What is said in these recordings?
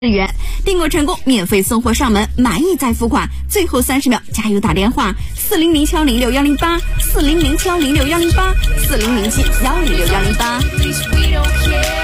元，订购成功免费送货上门，满意再付款。最后30秒加油打电话：400-710-61084007407-106-108。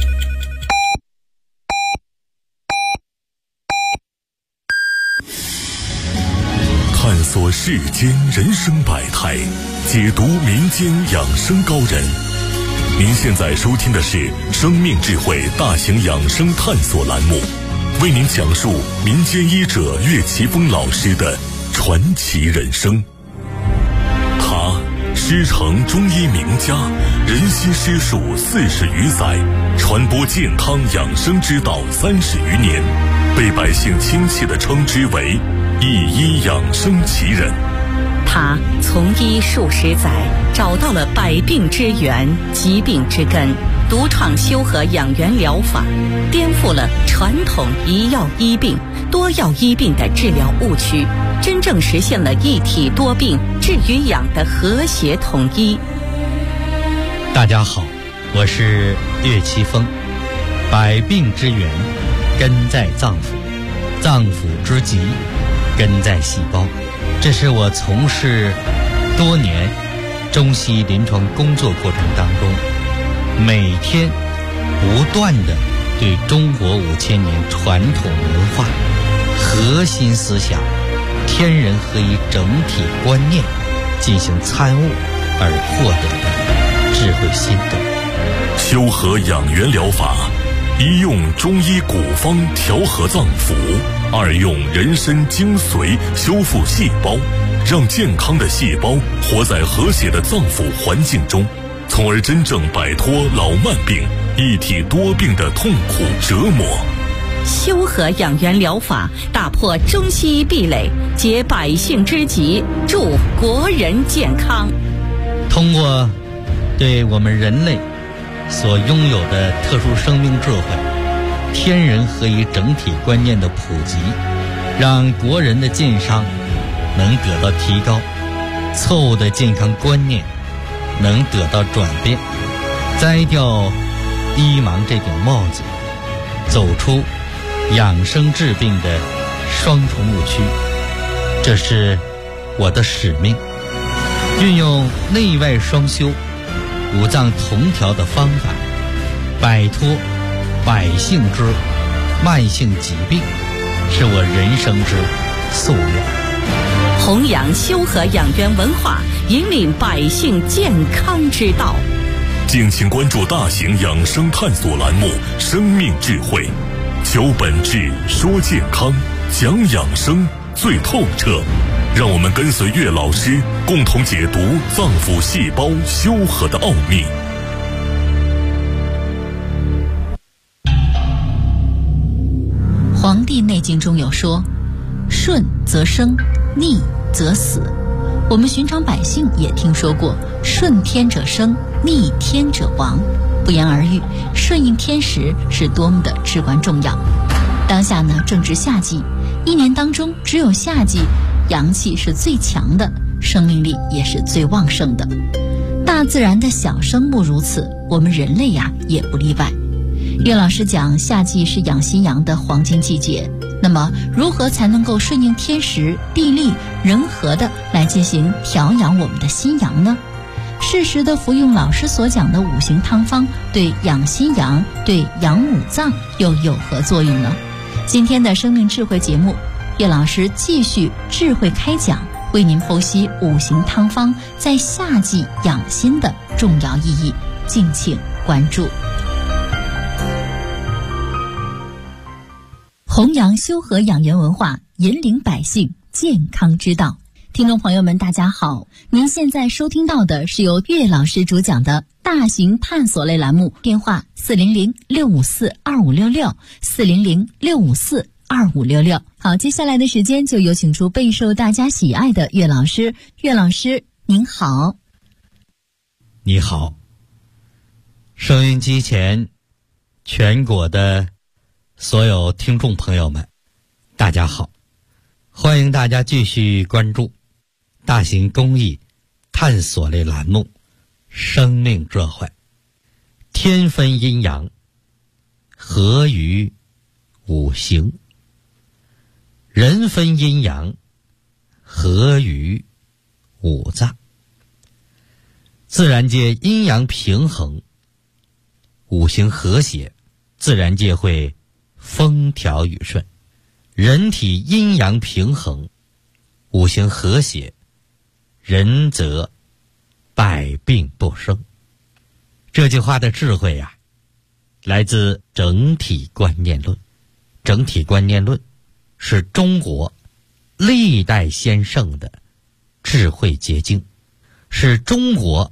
探索世间人生百态，解读民间养生高人。您现在收听的是生命智慧大型养生探索栏目，为您讲述民间医者岳奇峰老师的传奇人生。他师承中医名家，人心师术40余载，传播健康养生之道30余年，被百姓亲切地称之为一医养生奇人。 他从医数十载，找到了百病之源、疾病之根，独创修和养元疗法，颠覆了传统一药医病、多药医病的治疗误区，真正实现了一体多病治与养的和谐统一。 大家好，我是岳奇峰。百病之源根在脏腑，脏腑之疾根在细胞。这是我从事多年中西医临床工作过程当中，每天不断的对中国5000年传统文化核心思想天人合一整体观念进行参悟而获得的智慧心得。 修和养元疗法，一用中医古方调和脏腑，二用人参精髓修复细胞，让健康的细胞活在和谐的脏腑环境中，从而真正摆脱老慢病、一体多病的痛苦折磨。 修和养元疗法打破中西医壁垒，解百姓之急，助国人健康。 通过对我们人类所拥有的特殊生命智慧、天人合一整体观念的普及，让国人的健康能得到提高，错误的健康观念能得到转变，摘掉医盲这顶帽子，走出养生治病的双重误区。这是我的使命，运用内外双修、五脏同调的方法，摆脱百姓之慢性疾病，是我人生之夙愿。 弘扬修和养元文化，引领百姓健康之道。 敬请关注大型养生探索栏目《生命智慧》，求本质，说健康，讲养生最透彻。让我们跟随岳老师，共同解读脏腑细胞修和的奥秘。 《黄帝内经》中有说：顺则生，逆则死。我们寻常百姓也听说过顺天者生，逆天者亡。不言而喻，顺应天时是多么的至关重要。当下呢，正值夏季，一年当中只有夏季阳气是最强的，生命力也是最旺盛的。大自然的小生物如此，我们人类呀也不例外。岳老师讲，夏季是养心阳的黄金季节，那么如何才能够顺应天时地利人和的来进行调养我们的心阳呢？适时的服用老师所讲的5行汤方，对养心阳、对养五脏又有何作用呢？今天的生命智慧节目，岳老师继续智慧开讲，为您剖析5行汤方在夏季养心的重要意义，敬请关注。弘扬修和养元文化，引领百姓健康之道。听众朋友们大家好，您现在收听到的是由岳老师主讲的大型探索类栏目，电话400-654-2566，400-654-2566。好，接下来的时间就有请出备受大家喜爱的岳老师。岳老师您好。 你好，收音机前全国的所有听众朋友们大家好，欢迎大家继续关注大型公益探索类栏目《生命智慧》。天分阴阳，合于五行。人分阴阳，合于五脏。自然界阴阳平衡，五行和谐，自然界会风调雨顺。人体阴阳平衡，五行和谐，人则百病不生。这句话的智慧啊，来自整体观念论。整体观念论是中国历代先圣的智慧结晶，是中国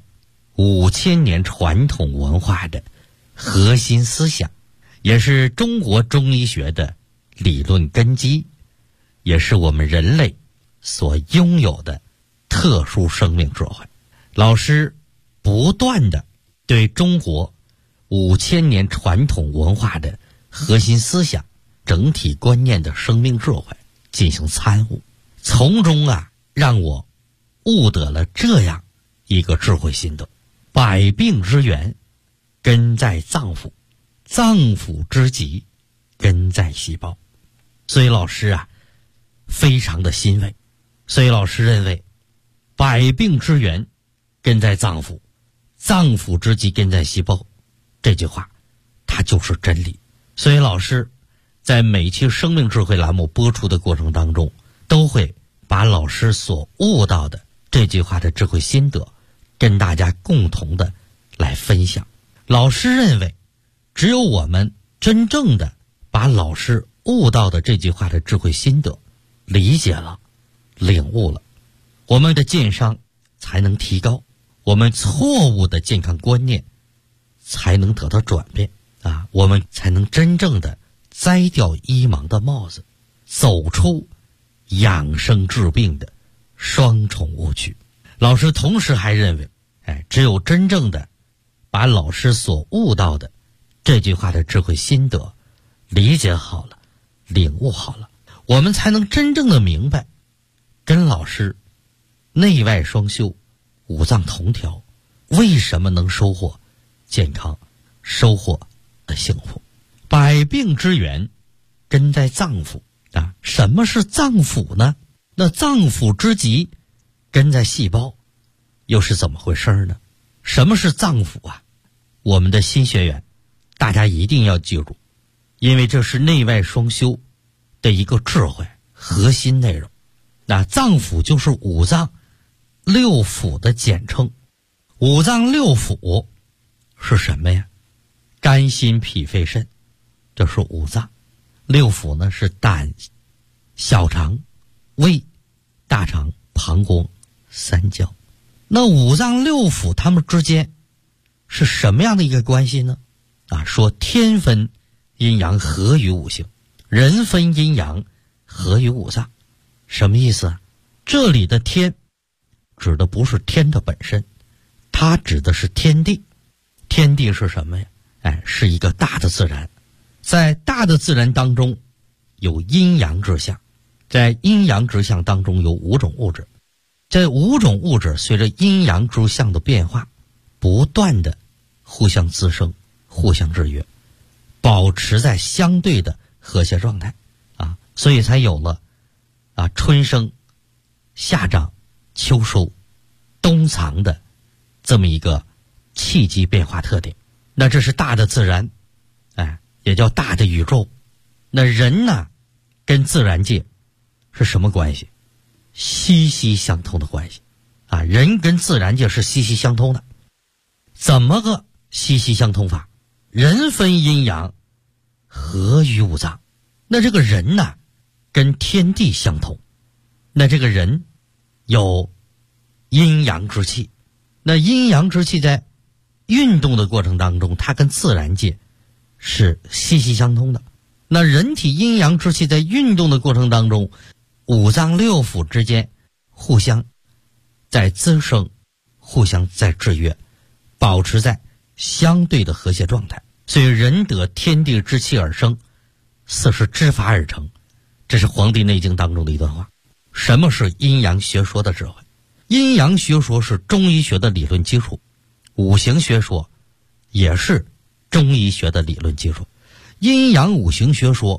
5000年传统文化的核心思想，也是中国中医学的理论根基，也是我们人类所拥有的特殊生命智慧。老师不断地对中国5000年传统文化的核心思想、整体观念的生命智慧进行参悟，从中让我悟得了这样一个智慧心得：百病之源根在脏腑，脏腑之疾根在细胞。所以老师非常的欣慰。所以老师认为，百病之源根在脏腑，脏腑之疾根在细胞，这句话它就是真理。所以老师在每期生命智慧栏目播出的过程当中，都会把老师所悟到的这句话的智慧心得跟大家共同的来分享。老师认为，只有我们真正的把老师悟到的这句话的智慧心得理解了、领悟了，我们的健商才能提高，我们错误的健康观念才能得到转变我们才能真正的摘掉医盲的帽子，走出养生治病的双重误区。老师同时还认为，只有真正的把老师所悟到的这句话的智慧心得理解好了、领悟好了，我们才能真正的明白，跟老师内外双修、五脏同调，为什么能收获健康、收获幸福。百病之源根在脏腑什么是脏腑呢？那脏腑之疾根在细胞，又是怎么回事呢？什么是脏腑我们的新学员大家一定要记住，因为这是内外双修的一个智慧核心内容。脏腑就是五脏六腑的简称。五脏六腑是什么呀？肝心脾肺肾，这是五脏。六腑呢是胆、小肠、胃、大肠、膀胱、三焦。那五脏六腑它们之间是什么样的一个关系呢？说天分阴阳合于五行，人分阴阳合于五脏。什么意思这里的天指的不是天的本身，它指的是天地。天地是什么呀？是一个大的自然。在大的自然当中有阴阳之象，在阴阳之象当中有5种物质。这5种物质随着阴阳之象的变化，不断的互相滋生、互相制约，保持在相对的和谐状态所以才有了春生、夏长、秋收、冬藏的这么一个气机变化特点。那这是大的自然也叫大的宇宙。那人呢跟自然界是什么关系？息息相通的关系人跟自然界是息息相通的。怎么个息息相通法？人分阴阳合于五脏。那这个人呢跟天地相通，那这个人有阴阳之气。那阴阳之气在运动的过程当中，它跟自然界是息息相通的。那人体阴阳之气在运动的过程当中，五脏六腑之间互相在滋生，互相在制约，保持在相对的和谐状态。所以人得天地之气而生，四时之法而成。这是《黄帝内经》当中的一段话。什么是阴阳学说的智慧？阴阳学说是中医学的理论基础，五行学说也是中医学的理论基础。阴阳五行学说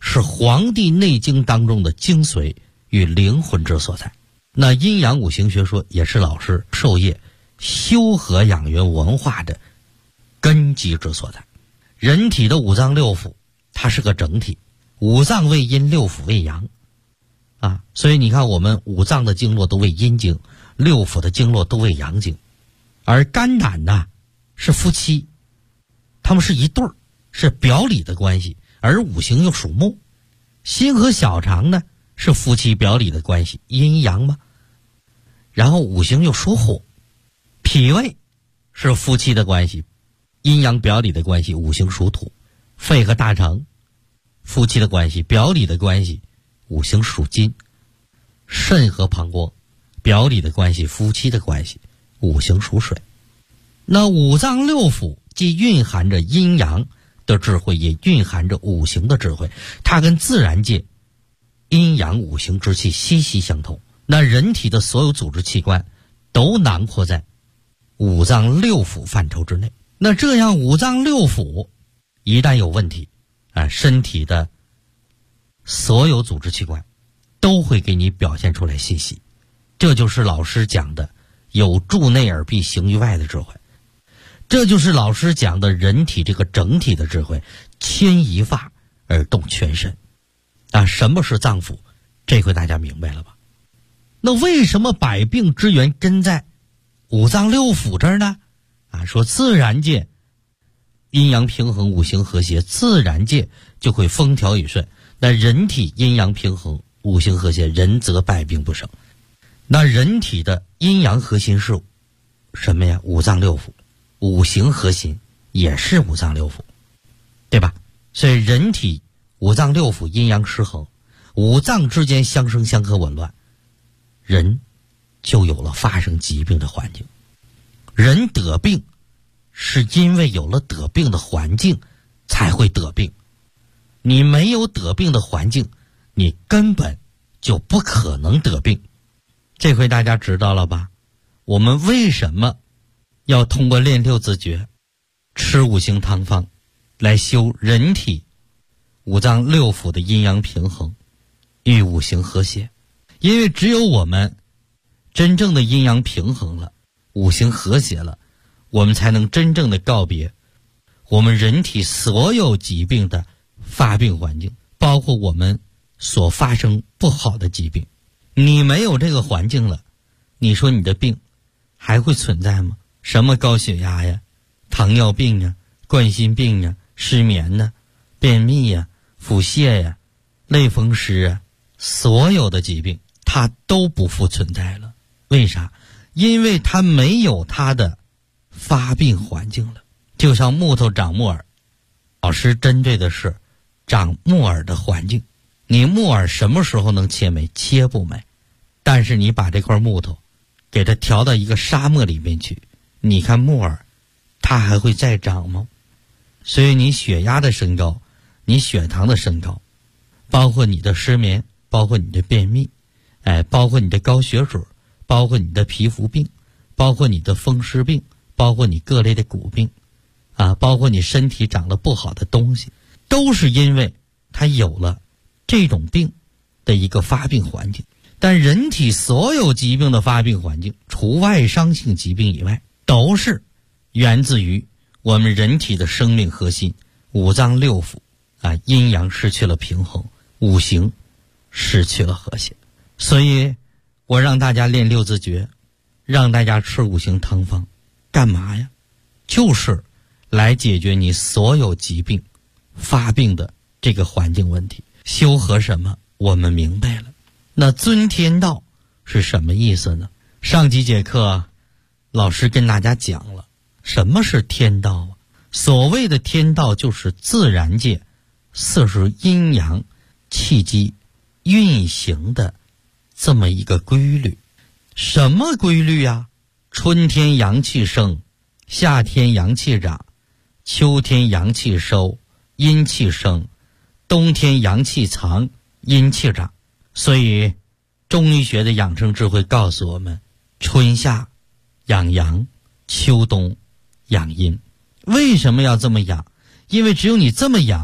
是《黄帝内经》当中的精髓与灵魂之所在。那阴阳五行学说也是老师授业修和养元文化的根基之所在。人体的五脏六腑它是个整体，五脏为阴，六腑为阳啊，所以你看我们五脏的经络都为阴经，六腑的经络都为阳经。而肝胆呢是夫妻，他们是一对儿，是表里的关系，而五行又属木。心和小肠呢是夫妻表里的关系，阴阳嘛。然后五行又属火，脾胃是夫妻的关系，阴阳表里的关系，五行属土。肺和大肠夫妻的关系，表里的关系，五行属金。肾和膀胱表里的关系，夫妻的关系，五行属水。那五脏六腑既蕴含着阴阳的智慧，也蕴含着五行的智慧，它跟自然界阴阳五行之气息息相通。那人体的所有组织器官都囊括在五脏六腑范畴之内。那这样五脏六腑一旦有问题身体的所有组织器官都会给你表现出来信息。这就是老师讲的有助内而必行于外的智慧，这就是老师讲的人体这个整体的智慧，牵一发而动全身什么是脏腑？这回大家明白了吧？那为什么百病之源真在五脏六腑这儿呢？说自然界阴阳平衡，五行和谐，自然界就会风调雨顺。那人体阴阳平衡，五行和谐，人则百病不生。那人体的阴阳核心是什么呀？五脏六腑。五行核心也是五脏六腑，对吧？所以人体五脏六腑阴阳失衡，五脏之间相生相克紊乱，人就有了发生疾病的环境。人得病是因为有了得病的环境才会得病，你没有得病的环境，你根本就不可能得病。这回大家知道了吧？我们为什么要通过练六字诀，吃五行汤方来修人体五脏六腑的阴阳平衡与五行和谐？因为只有我们真正的阴阳平衡了，五行和谐了，我们才能真正的告别我们人体所有疾病的发病环境，包括我们所发生不好的疾病。你没有这个环境了，你说你的病还会存在吗？什么高血压呀，糖尿病呀，冠心病呀，失眠呢，便秘呀，腹泻呀，类风湿啊，所有的疾病它都不复存在了。为啥？因为它没有它的发病环境了。就像木头长木耳，老师针对的是长木耳的环境。你木耳什么时候能切没？切不没。但是你把这块木头给它调到一个沙漠里面去，你看木耳它还会再长吗？所以你血压的升高，你血糖的升高，包括你的失眠，包括你的便秘，包括你的高血脂，包括你的皮肤病，包括你的风湿病，包括你各类的骨病包括你身体长了不好的东西，都是因为它有了这种病的一个发病环境。但人体所有疾病的发病环境，除外伤性疾病以外，都是源自于我们人体的生命核心五脏六腑阴阳失去了平衡，五行失去了和谐。所以我让大家练六字诀，让大家吃五行汤方，干嘛呀？就是来解决你所有疾病发病的这个环境问题。修和什么？我们明白了。那尊天道是什么意思呢？上几节课老师跟大家讲了什么是天道所谓的天道就是自然界四时阴阳气机运行的这么一个规律。什么规律啊？春天阳气生，夏天阳气长，秋天阳气收，阴气生，冬天阳气藏，阴气长。所以中医学的养生智慧告诉我们，春夏养阳，秋冬养阴。为什么要这么养？因为只有你这么养，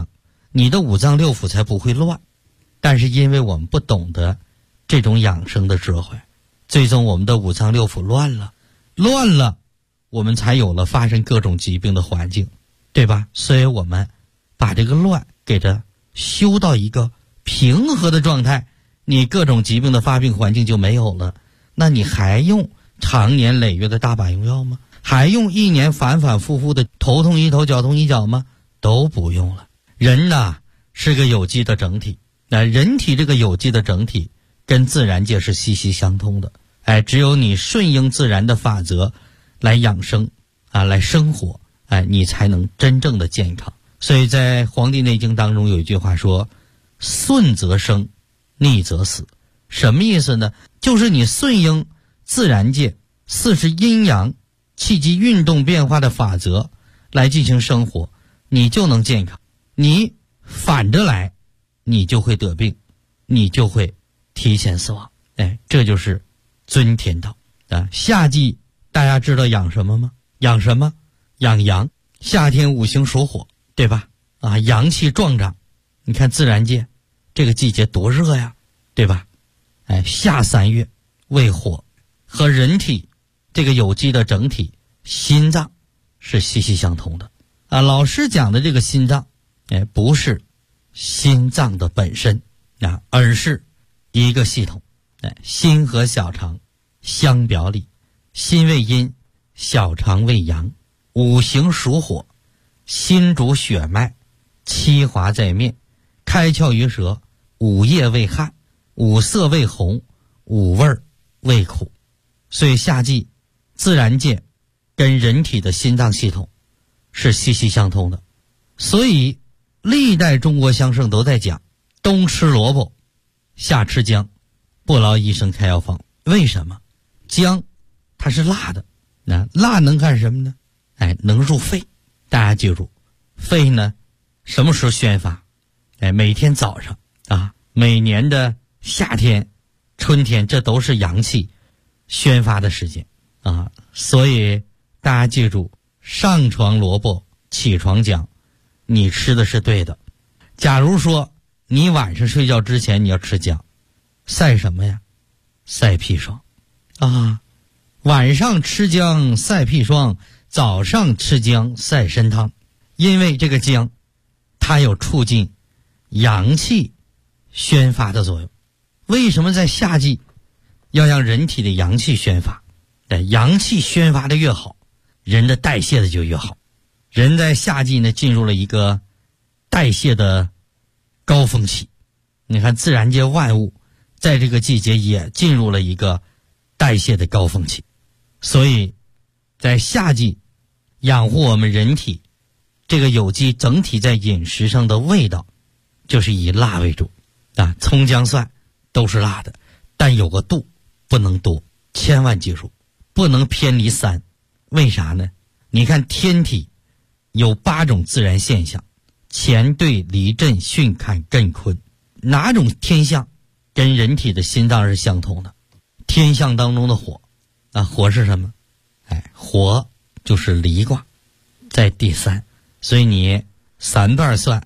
你的五脏六腑才不会乱。但是因为我们不懂得这种养生的智慧，最终我们的五脏六腑乱了，我们才有了发生各种疾病的环境，对吧？所以我们把这个乱给它修到一个平和的状态，你各种疾病的发病环境就没有了。那你还用长年累月的大把用药吗？还用一年反反复复的头痛医头脚痛医脚吗？都不用了。人呐是个有机的整体，那人体这个有机的整体跟自然界是息息相通的。只有你顺应自然的法则来养生来生活，你才能真正的健康。所以在《黄帝内经》当中有一句话说，顺则生，逆则死。什么意思呢？就是你顺应自然界四时阴阳气机运动变化的法则来进行生活，你就能健康。你反着来，你就会得病，你就会提前死亡。这就是遵天道夏季大家知道养什么吗？养什么？养阳。夏天五行属火，对吧？阳气壮长。你看自然界这个季节多热呀，对吧？夏3月为火，和人体这个有机的整体心脏是息息相通的老师讲的这个心脏不是心脏的本身而是一个系统。心和小肠相表里，心为阴，小肠为阳，五行属火，心主血脉，七华在面，开窍于舌，五液为汗，五色为红，五味为苦。所以夏季自然界跟人体的心脏系统是息息相通的。所以历代中国乡圣都在讲，冬吃萝卜，夏吃姜，不劳医生开药方。为什么？姜它是辣的，辣能干什么呢？能入肺。大家记住，肺呢什么时候宣发？每天早上每年的夏天春天，这都是阳气宣发的时间所以大家记住，上床萝卜起床姜，你吃的是对的。假如说你晚上睡觉之前你要吃姜，晒什么呀？晒砒霜晚上吃姜晒砒霜，早上吃姜晒参汤。因为这个姜它有促进阳气宣发的作用。为什么在夏季要让人体的阳气宣发？阳气宣发的越好，人的代谢的就越好。人在夏季呢进入了一个代谢的高峰期。你看自然界万物在这个季节也进入了一个代谢的高峰期。所以在夏季养护我们人体这个有机整体在饮食上的味道就是以辣为主葱姜蒜都是辣的，但有个度，不能多，千万记住不能偏离3。为啥呢？你看天体有8种自然现象，乾兑离震巽坎艮坤，哪种天象跟人体的心脏是相同的？天象当中的火火是什么？火就是离卦，在第3。所以你3段蒜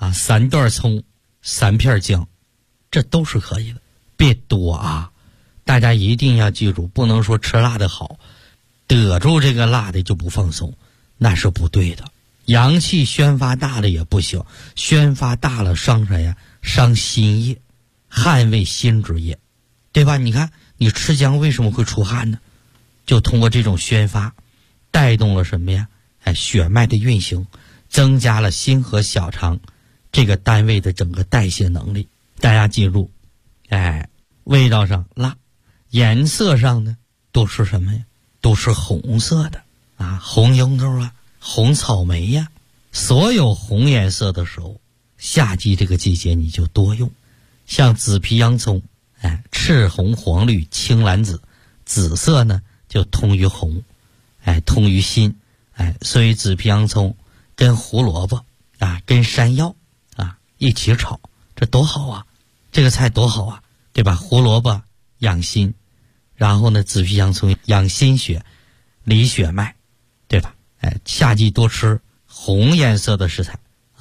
3段葱3片姜，这都是可以的，别多大家一定要记住，不能说吃辣的好，得住这个辣的就不放松，那是不对的。阳气宣发大了也不行，宣发大了伤谁呀？伤心液，汗为心之液，对吧？你看你吃姜为什么会出汗呢？就通过这种宣发带动了什么呀？血脉的运行，增加了心和小肠这个单位的整个代谢能力。大家记住味道上辣，颜色上呢都是什么呀？都是红色的红樱桃红草莓呀，所有红颜色的时候，夏季这个季节你就多用。像紫皮洋葱赤红黄绿青蓝紫，紫色呢就通于红通于心所以紫皮洋葱跟胡萝卜跟山药一起炒，这多好这个菜多好对吧？胡萝卜养心，然后呢紫皮洋葱养心血理血脉，对吧？夏季多吃红颜色的食材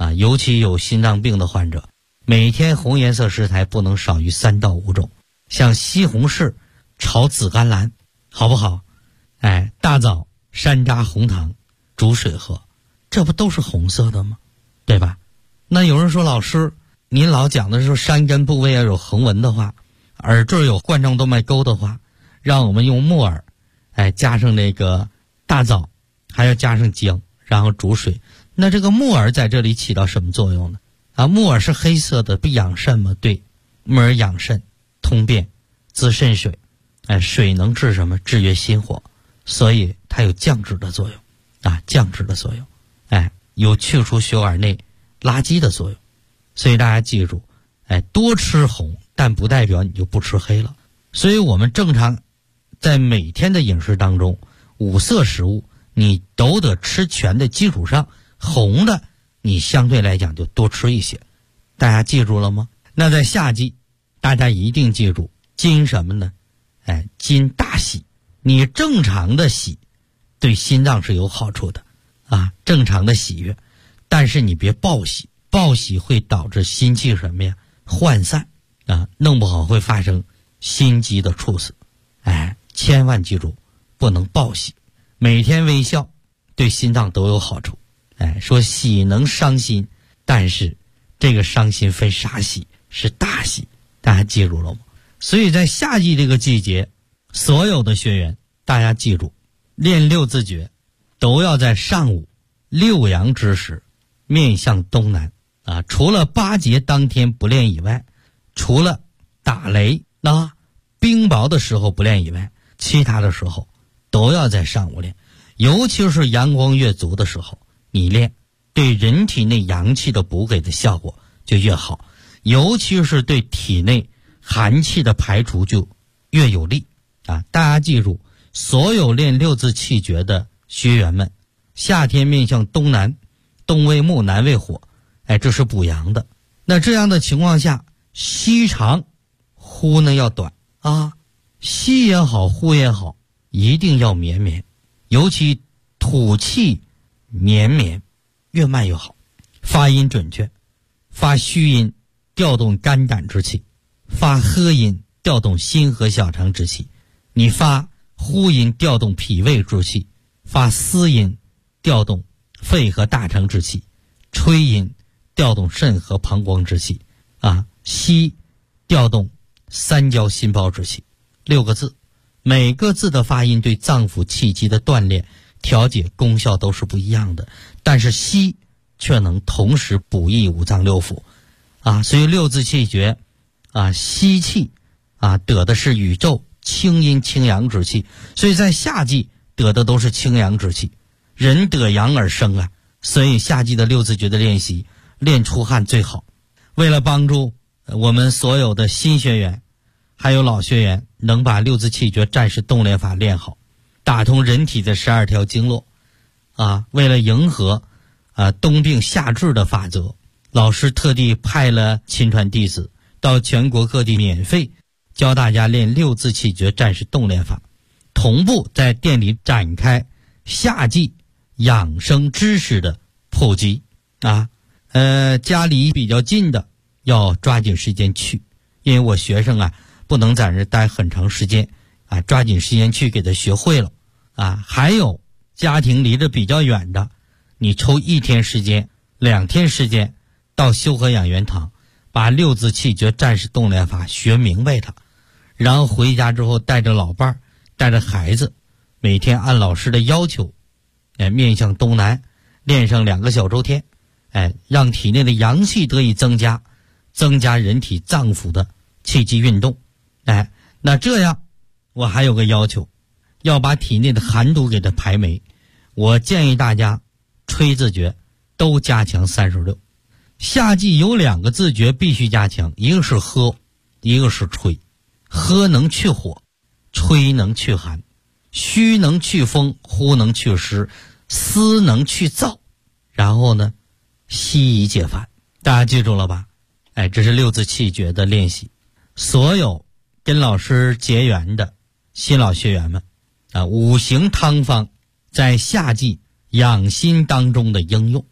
啊，尤其有心脏病的患者，每天红颜色食材不能少于3到5种，像西红柿炒紫甘蓝，好不好？哎，大枣山楂红糖煮水喝，这不都是红色的吗？对吧？那有人说，老师您老讲的是山根部位要有横纹的话，耳坠有冠状动脉沟的话，让我们用木耳，加上那个大枣，还要加上姜，然后煮水。那这个木耳在这里起到什么作用呢？啊，木耳是黑色的，不养肾吗？对，木耳养肾、通便、滋肾水，水能治什么？制约心火，所以它有降脂的作用，啊，降脂的作用，有去除血管内垃圾的作用。所以大家记住，多吃红，但不代表你就不吃黑了。所以我们正常在每天的饮食当中，5色食物你都得吃全的基础上，红的你相对来讲就多吃一些。大家记住了吗？那在夏季大家一定记住金什么呢？金大喜。你正常的喜对心脏是有好处的啊，正常的喜悦，但是你别暴喜，暴喜会导致心气什么呀？涣散啊，弄不好会发生心肌的猝死。千万记住不能暴喜，每天微笑对心脏都有好处。说喜能伤心，但是这个伤心分啥喜？是大喜，大家记住了吗？所以在夏季这个季节，所有的学员大家记住，练6字诀都要在上午6阳之时，面向东南啊。除了8节当天不练以外，除了打雷冰雹的时候不练以外，其他的时候都要在上午练。尤其是阳光越足的时候你练，对人体内阳气的补给的效果就越好，尤其是对体内寒气的排除就越有利啊！大家记住，所有练6字气诀的学员们，夏天面向东南，东为木，南为火，这是补阳的。那这样的情况下，吸长，呼呢要短啊，吸也好，呼也好，一定要绵绵，尤其吐气绵绵，越慢越好。发音准确，发虚音调动肝胆之气，发呵音调动心和小肠之气，你发呼音调动脾胃之气，发嘶音调动肺和大肠之气，吹音调动肾和膀胱之气啊，吸调动三焦心包之气。6个字，每个字的发音对脏腑气机的锻炼调节功效都是不一样的，但是吸却能同时补益五脏六腑啊。所以6字气诀啊，吸气啊，得的是宇宙清阴清阳之气，所以在夏季得的都是清阳之气，人得阳而生啊。所以夏季的6字诀的练习练出汗最好。为了帮助我们所有的新学员还有老学员能把6字气诀战士动练法练好，打通人体的12条经络啊，为了迎合冬病夏治的法则，老师特地派了亲传弟子到全国各地免费教大家练6字气诀战士动练法，同步在店里展开夏季养生知识的普及啊。家里比较近的要抓紧时间去，因为我学生不能在这待很长时间啊，抓紧时间去给他学会了啊。还有家庭离得比较远的，你抽1天时间、2天时间到修和养元堂，把6字气诀战士动练法学明白它，然后回家之后带着老伴儿，带着孩子，每天按老师的要求，面向东南练上2个小周天，让体内的阳气得以增加，增加人体脏腑的气机运动。那这样我还有个要求，要把体内的寒毒给它排没。我建议大家吹字诀都加强36。夏季有2个字诀必须加强，一个是喝，一个是吹。喝能去火，吹能去寒，虚能去风，呼能去湿，思能去燥，然后呢吸以解烦。大家记住了吧？这是6字气诀的练习。所有跟老师结缘的新老学员们5行汤方在夏季养心当中的应用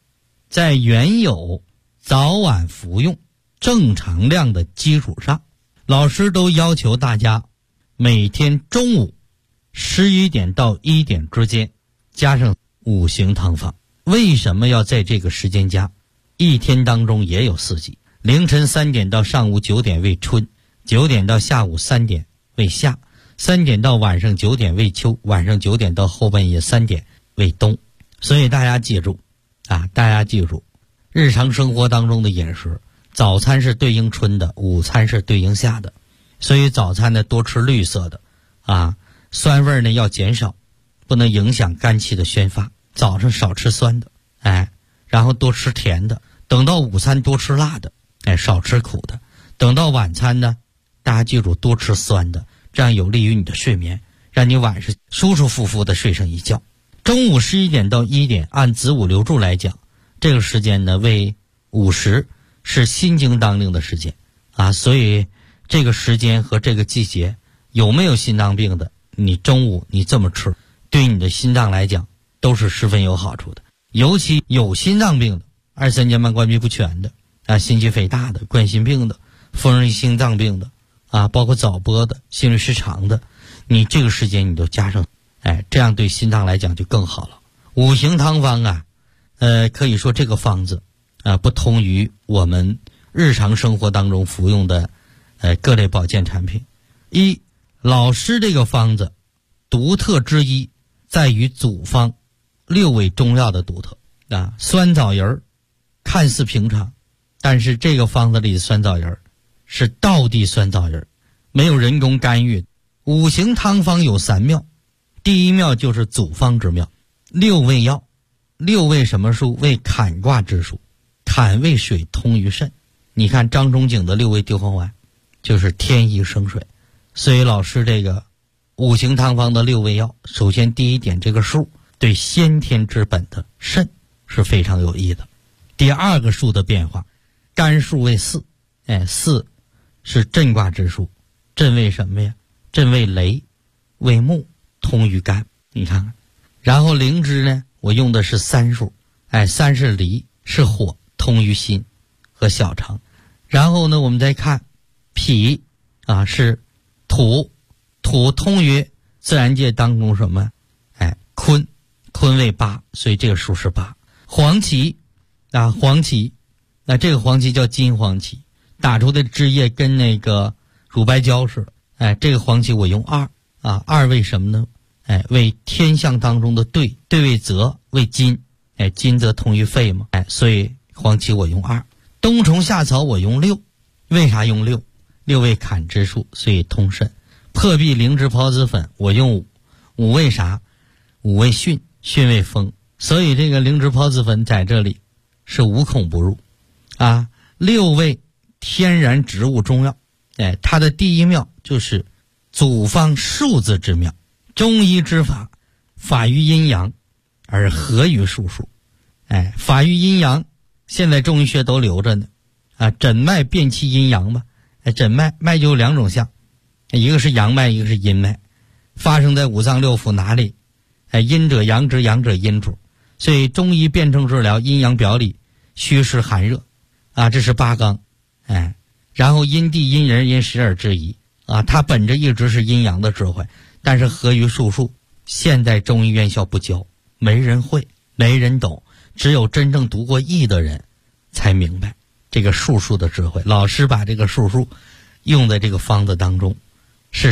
在原有早晚服用正常量的基础上，老师都要求大家每天中午11点到1点之间加上5行汤方。为什么要在这个时间加？一天当中也有4季，凌晨3点到上午9点为春，9点到下午3点为夏，3点到晚上9点为秋，晚上9点到后半夜3点为冬。所以大家记住日常生活当中的饮食，早餐是对应春的，午餐是对应夏的。所以早餐呢多吃绿色的酸味呢要减少，不能影响肝气的宣发。早上少吃酸的，然后多吃甜的。等到午餐多吃辣的，少吃苦的。等到晚餐呢，大家记住多吃酸的，这样有利于你的睡眠，让你晚上舒舒服服的睡上一觉。中午11点到1点，按子午流注来讲，这个时间呢为午时，是心经当令的时间所以这个时间和这个季节，有没有心脏病的，你中午你这么吃，对你的心脏来讲都是十分有好处的。尤其有心脏病的，2、3间瓣关闭不全的心肌肥大的，冠心病的，风热心脏病的包括早搏的，心律失常的，你这个时间你都加上，这样对心脏来讲就更好了。5行汤方可以说这个方子不同于我们日常生活当中服用的各类保健产品。老师这个方子独特之一在于组方6味中药的独特酸枣仁看似平常，但是这个方子里的酸枣仁是道地酸枣仁，没有人工干预。5行汤方有3妙，第一妙就是组方之妙。6味药，6味什么数？为坎卦之数，坎为水通于肾。你看张仲景的6味地黄丸就是天一生水。所以老师这个5行汤方的6味药，首先第一点，这个数对先天之本的肾是非常有益的。第二个数的变化，肝数为4，4是震卦之数，震为什么呀？震为雷，为木，通于肝。你看看，然后灵芝呢，我用的是3数，3是离，是火，通于心和小肠。然后呢，我们再看脾是土，土通于自然界当中什么？坤，坤为8，所以这个数是8。黄芪黄芪，这个黄芪叫金黄芪，打出的汁液跟那个乳白胶似的。这个黄芪我用2为什么呢？为天象当中的兑，兑为泽，为金，金则通于肺嘛，所以黄芪我用2。冬虫夏草我用6，为啥用6？ 6为坎之数，所以通肾。破壁灵芝孢子粉我用5为啥？5为巽，巽为风，所以这个灵芝孢子粉在这里是无孔不入6味天然植物中药，它的第一妙就是组方数字之妙。中医之法，法于阴阳而合于术数。法于阴阳，现在中医学都留着呢诊脉辨其阴阳吧。诊脉就有2种象，一个是阳脉，一个是阴脉，发生在五脏六腑哪里？阴者阳之，阳者阴主。所以中医辨证治疗，阴阳表里，虚实寒热这是8纲。然后阴地阴人因时而制宜它本着一直是阴阳的智慧，但是合于术数，现在中医院校不教，没人会，没人懂，只有真正读过易的人才明白这个术数的智慧。老师把这个术数用在这个方子当中，